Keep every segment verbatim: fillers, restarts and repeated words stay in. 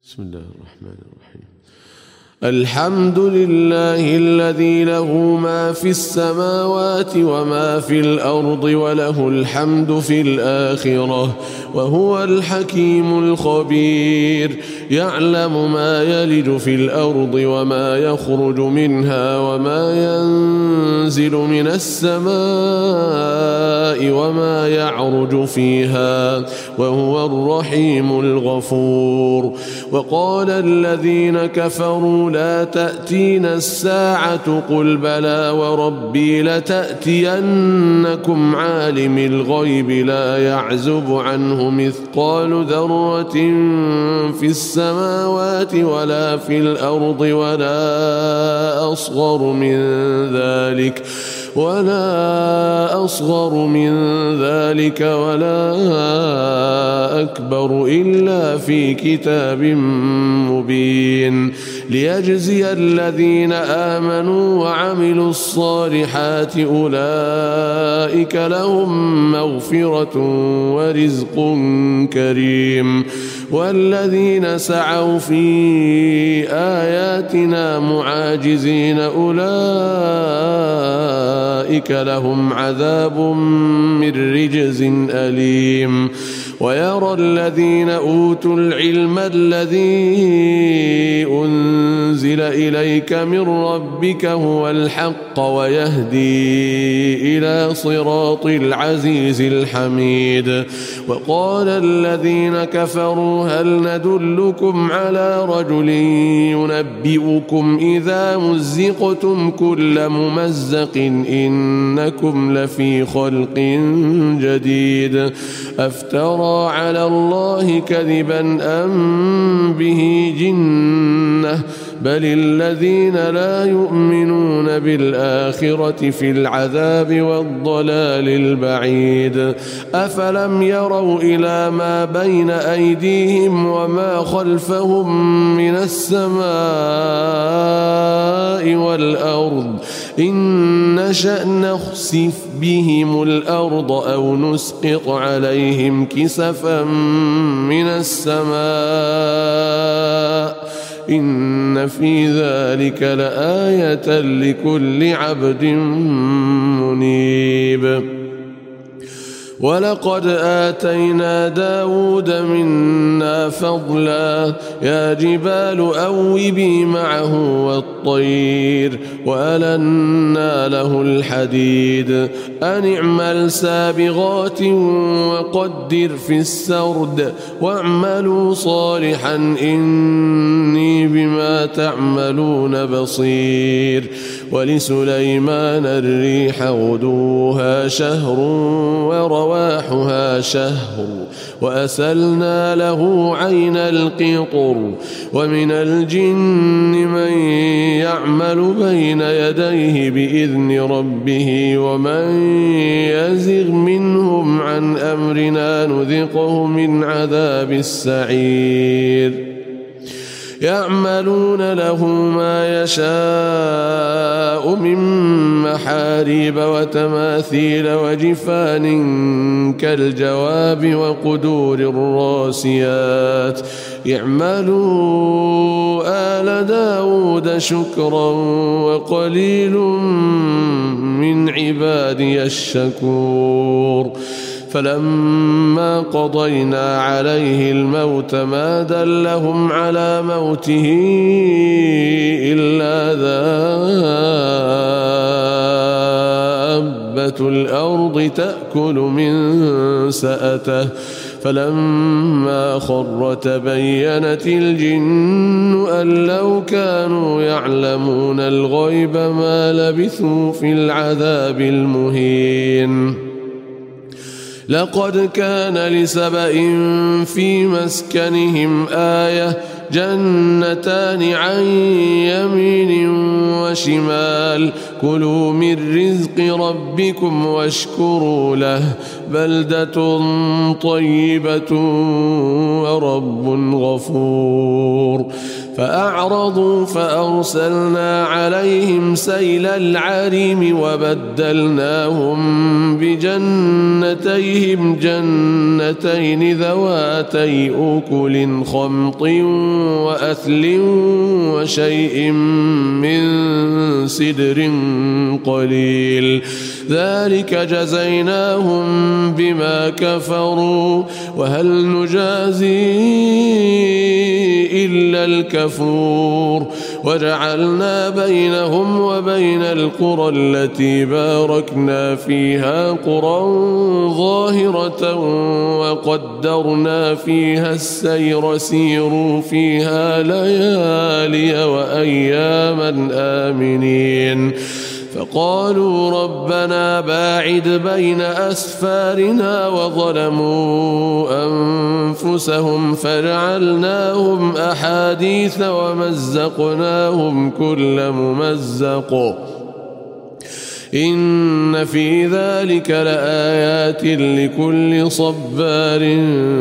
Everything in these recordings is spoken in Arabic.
بسم الله الرحمن الرحيم. الحمد لله الذي له ما في السماوات وما في الأرض وله الحمد في الآخرة وهو الحكيم الخبير. يعلم ما يلج في الأرض وما يخرج منها وما ينزل من السماء وما يعرج فيها وهو الرحيم الغفور. وقال الذين كفروا لا تأتينا الساعة قل بلى وربي لتأتينكم عالم الغيب لا يعزب عنه مثقال ذرة في السماوات ولا في الأرض ولا أصغر من ذلك ولا أصغر من ذلك ولا أكبر إلا في كتاب مبين ليجزي الذين آمنوا وعملوا الصالحات أولئك لهم مغفرة ورزق كريم. والذين سعوا في آياتنا معاجزين أولئك لهم عذاب من رجز أليم. ويرى الذين أوتوا العلم الذي أنزل إليك من ربك هو الحق ويهدي إلى صراط العزيز الحميد. وقال الذين كفروا هل ندلكم على رجل ينبئكم إذا مزقتم كل ممزق إنكم لفي خلق جديد أفترى على الله كذبا أم به جنة بل الذين لا يؤمنون بالآخرة في العذاب والضلال البعيد. أفلم يروا إلى ما بين أيديهم وما خلفهم من السماء والأرض إن نشأ نخسف بهم الأرض أو نسقط عليهم كسفا من السماء إن في ذلك لآية لكل عبد منيب. ولقد آتينا داود منا فضلا يا جبال أوبي معه والطير وألنا له الحديد أن اعمل سابغات وقدر في السرد واعملوا صالحا إني بما تعملون بصير. ولسليمان الريح غدوها شهر ورواحها شهر وأسلنا له عين القطر. ومن الجن من يعمل بين يديه بإذن ربه ومن يزغ منهم عن أمرنا نذقه من عذاب السعير. يعملون له ما يشاء من محاريب وتماثيل وجفان كالجواب وقدور الراسيات. يعملوا آل داود شكرا وقليل من عبادي الشكور. فلما قضينا عليه الموت ما دلهم على موته إلا دابة الأرض تأكل من سأته فلما خر تبينت الجن أن لو كانوا يعلمون الغيب ما لبثوا في العذاب المهين. لقد كان لسبإ في مسكنهم آية جنتان عن يمين وشمال كلوا من رزق ربكم واشكروا له بلدة طيبة ورب غفور. فأعرضوا فأرسلنا عليهم سيل العرم وبدلناهم بجنتيهم جنتين ذواتي أكل خمط وأثل وشيء من سدر قليل ذلك جزيناهم بما كفروا وهل نجازي إلا الكفور وجعلنا بينهم وبين القرى التي باركنا فيها قرى ظاهرة وقدرنا فيها السير سيروا فيها ليالي وأياما آمنين فقالوا ربنا باعد بين أسفارنا وظلموا أنفسهم فجعلناهم أحاديث ومزقناهم كل ممزق إن في ذلك لآيات لكل صبار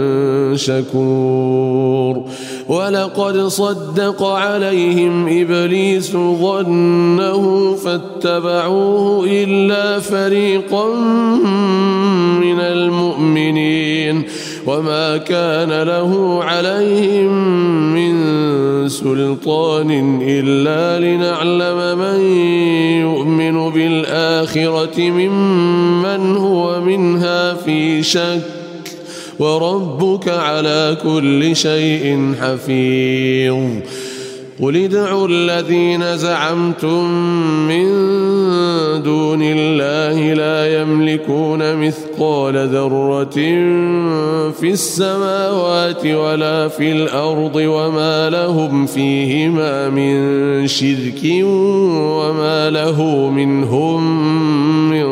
شكور ولقد صدق عليهم إبليس ظنه فاتبعوه إلا فريقا من المؤمنين وما كان له عليهم من سلطان إلا لنعلم من يؤمن بالآخرة ممن هو منها في شك وربك على كل شيء حفيظ قل ادعوا الذين زعمتم من دون الله لا يملكون مثقال ذرة في السماوات ولا في الأرض وما لهم فيهما من شرك وما له منهم من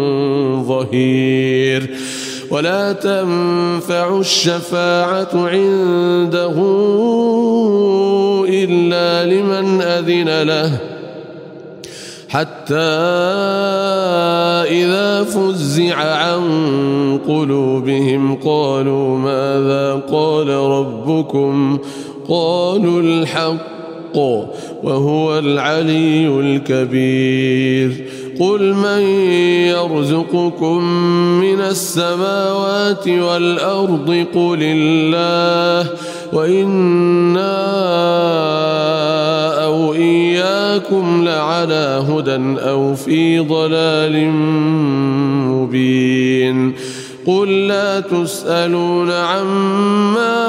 ظهير ولا تنفع الشفاعة عنده إلا لمن أذن له حتى إذا فزع عن قلوبهم قالوا ماذا قال ربكم قالوا الحق وهو العلي الكبير قل من يرزقكم من السماوات والأرض قل الله وإنا أو إياكم لعلى هدى أو في ضلال مبين قل لا تسألون عما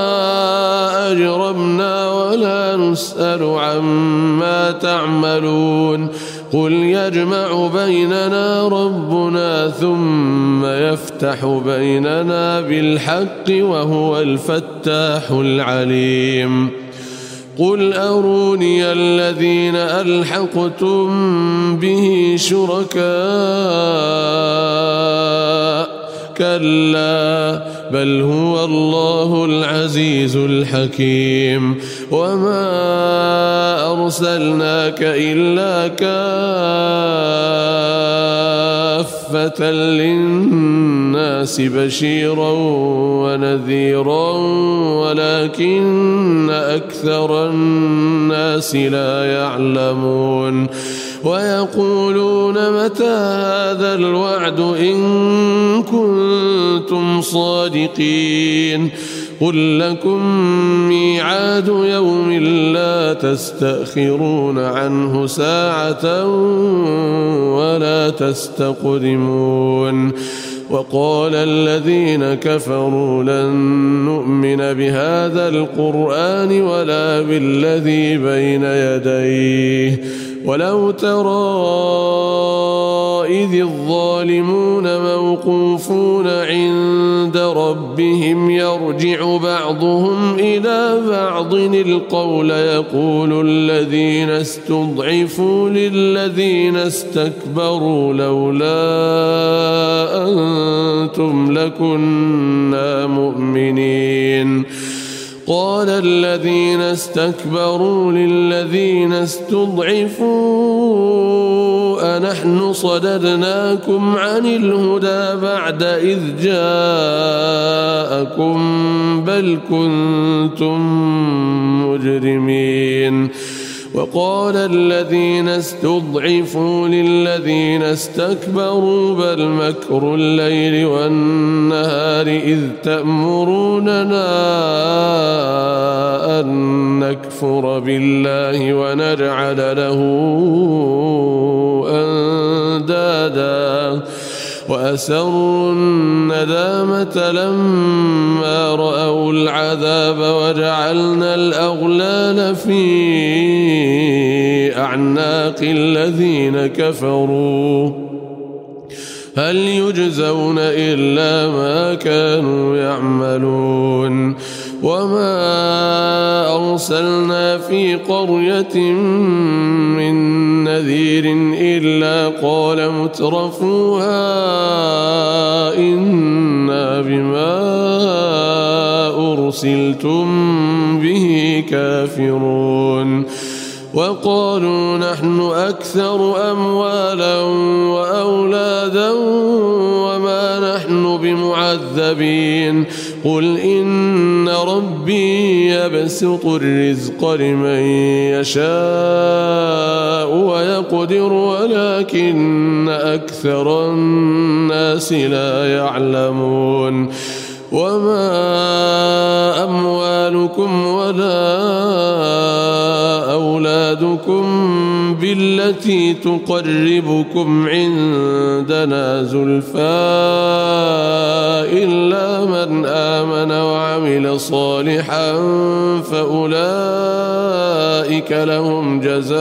أجرمنا ولا نسأل عما تعملون قل يجمع بيننا ربنا ثم يفتح بيننا بالحق وهو الفتاح العليم قل أروني الذين ألحقتم به شركاء كلا بل هو الله العزيز الحكيم وما أرسلناك إلا كافة للناس بشيرا ونذيرا ولكن أكثر الناس لا يعلمون ويقولون متى هذا الوعد إن كنتم صادقين قل لكم ميعاد يوم لا تستأخرون عنه ساعة ولا تستقدمون وقال الذين كفروا لن نؤمن بهذا القرآن ولا بالذي بين يديه ولو ترى إذ الظالمون موقوفون عند ربهم يرجع بعضهم إلى بعض القول يقول الذين استضعفوا للذين استكبروا لولا أنتم لكنا مؤمنين قال الذين استكبروا للذين استضعفوا أنحن صددناكم عن الهدى بعد إذ جاءكم بل كنتم المجرمين. وقال الذين استضعفوا للذين استكبروا بل مكر الليل والنهار إذ تأمروننا أن نكفر بالله ونجعل له أندادا وأسروا الندامة لما رأوا العذاب وجعلنا الأغلال في أعناق الذين كفروا هل يجزون إلا ما كانوا يعملون. وما أرسلنا في قرية من نذير إلا قال مترفوها إنا بما أرسلتم به كافرون. وقالوا نحن أكثر أموالا وأولادا وما نحن بمعذبين. قل إن ربي يبسط الرزق لمن يشاء ويقدر ولكن أكثر الناس لا يعلمون. وما أموالكم ولا أولادكم بالتي تقربكم عندنا زلفى إلا من آمن وعمل صالحا فأولئك لهم جزاء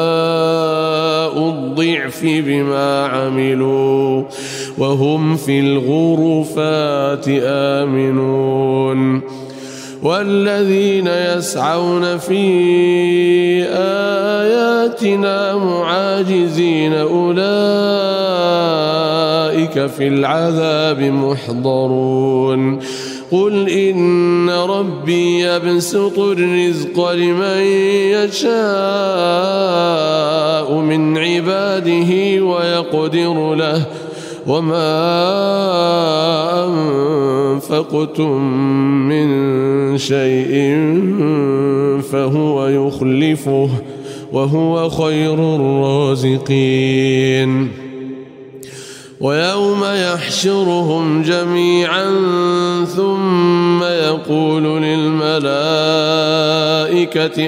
الضعف بما عملوا وهم في الغرفات آمنون. والذين يسعون في آياتنا معاجزين أولئك في العذاب محضرون. قل إن ربي يبسط الرزق لمن يشاء من عباده ويقدر له وما أنفقتم من شيء فهو يخلفه وهو خير الرازقين. ويوم يحشرهم جميعا ثم يقول للملائكة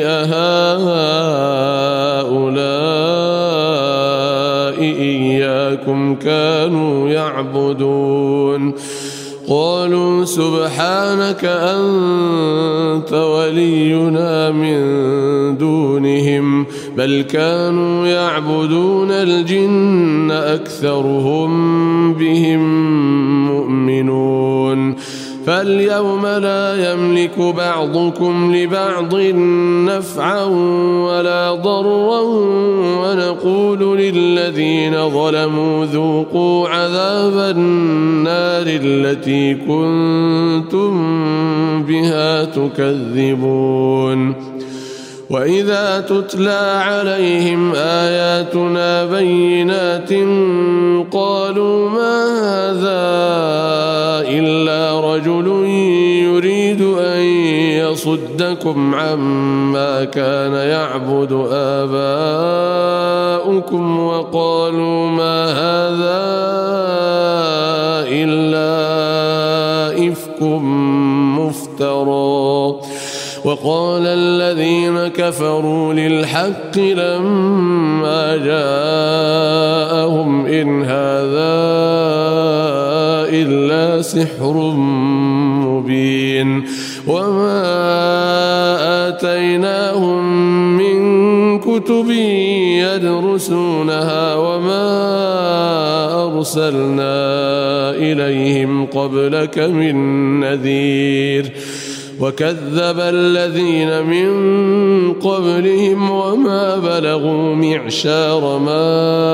أهؤلاء إياكم كانوا يعبدون قالوا سبحانك أنت ولينا من دونهم بل كانوا يعبدون الجن أكثرهم بهم مؤمنون. فاليوم لا يملك بعضكم لبعض نفعا ولا ضرا ونقول للذين ظلموا ذوقوا عذاب النار التي كنتم بها تكذبون. وإذا تتلى عليهم آياتنا بينات قالوا ما هذا إلا رجل يريد أن يصدكم عما كان يعبد آباؤكم وقالوا ما هذا إلا إفك مفترى. وقال الذين كفروا للحق لما جاءهم إن هذا إلا سحر مبين. وما آتيناهم من كتب يدرسونها وما أرسلنا إليهم قبلك من نذير وكذب الذين من قبلهم وما بلغوا معشار ما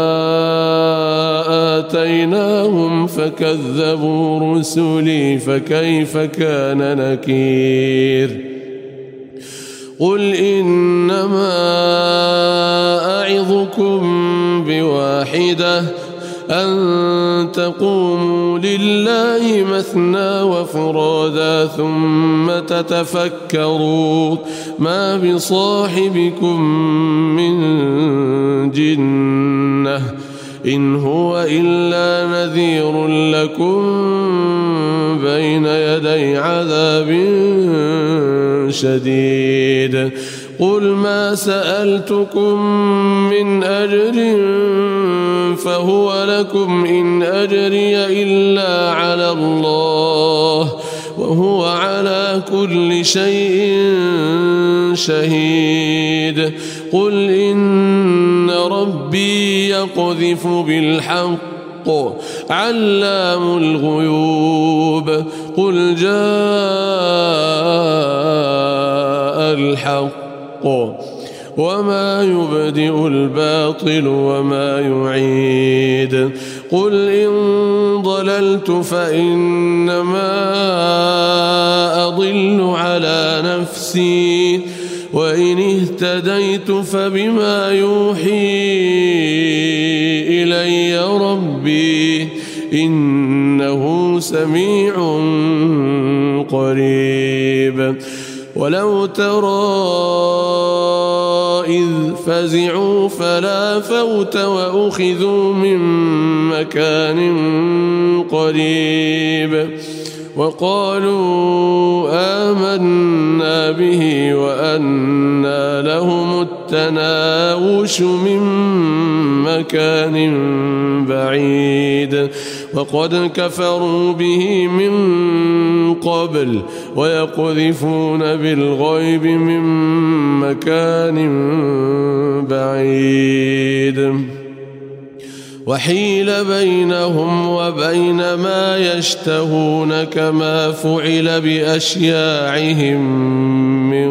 آتيناهم فكذبوا رسلي فكيف كان نكير. قل إنما أعظكم بواحدة أن تقوموا لله مثنى وفرادا ثم تتفكروا ما بصاحبكم من جنة إن هو إلا نذير لكم بين يدي عذاب شديد قل ما سألتكم من أجر فهو لكم إن أجري إلا على الله وهو على كل شيء شهيد قل إن ربي يقذف بالحق علام الغيوب قل جاء الحق وما يبدئ الباطل وما يعيد قل إن ضللت فإنما أضل على نفسي وإن اهتديت فبما يوحي إلي ربي إنه سميع قريب ولو ترى إذ فزعوا فلا فوت وأخذوا من مكان قريب وقالوا آمنا به وأنى لهم التناوش من مكان بعيد وقد كفروا به من قبل ويقذفون بالغيب من مكان بعيد وحيل بينهم وبين ما يشتهون كما فعل بأشياعهم من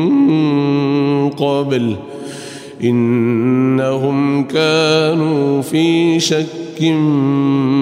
قبل إنهم كانوا في شك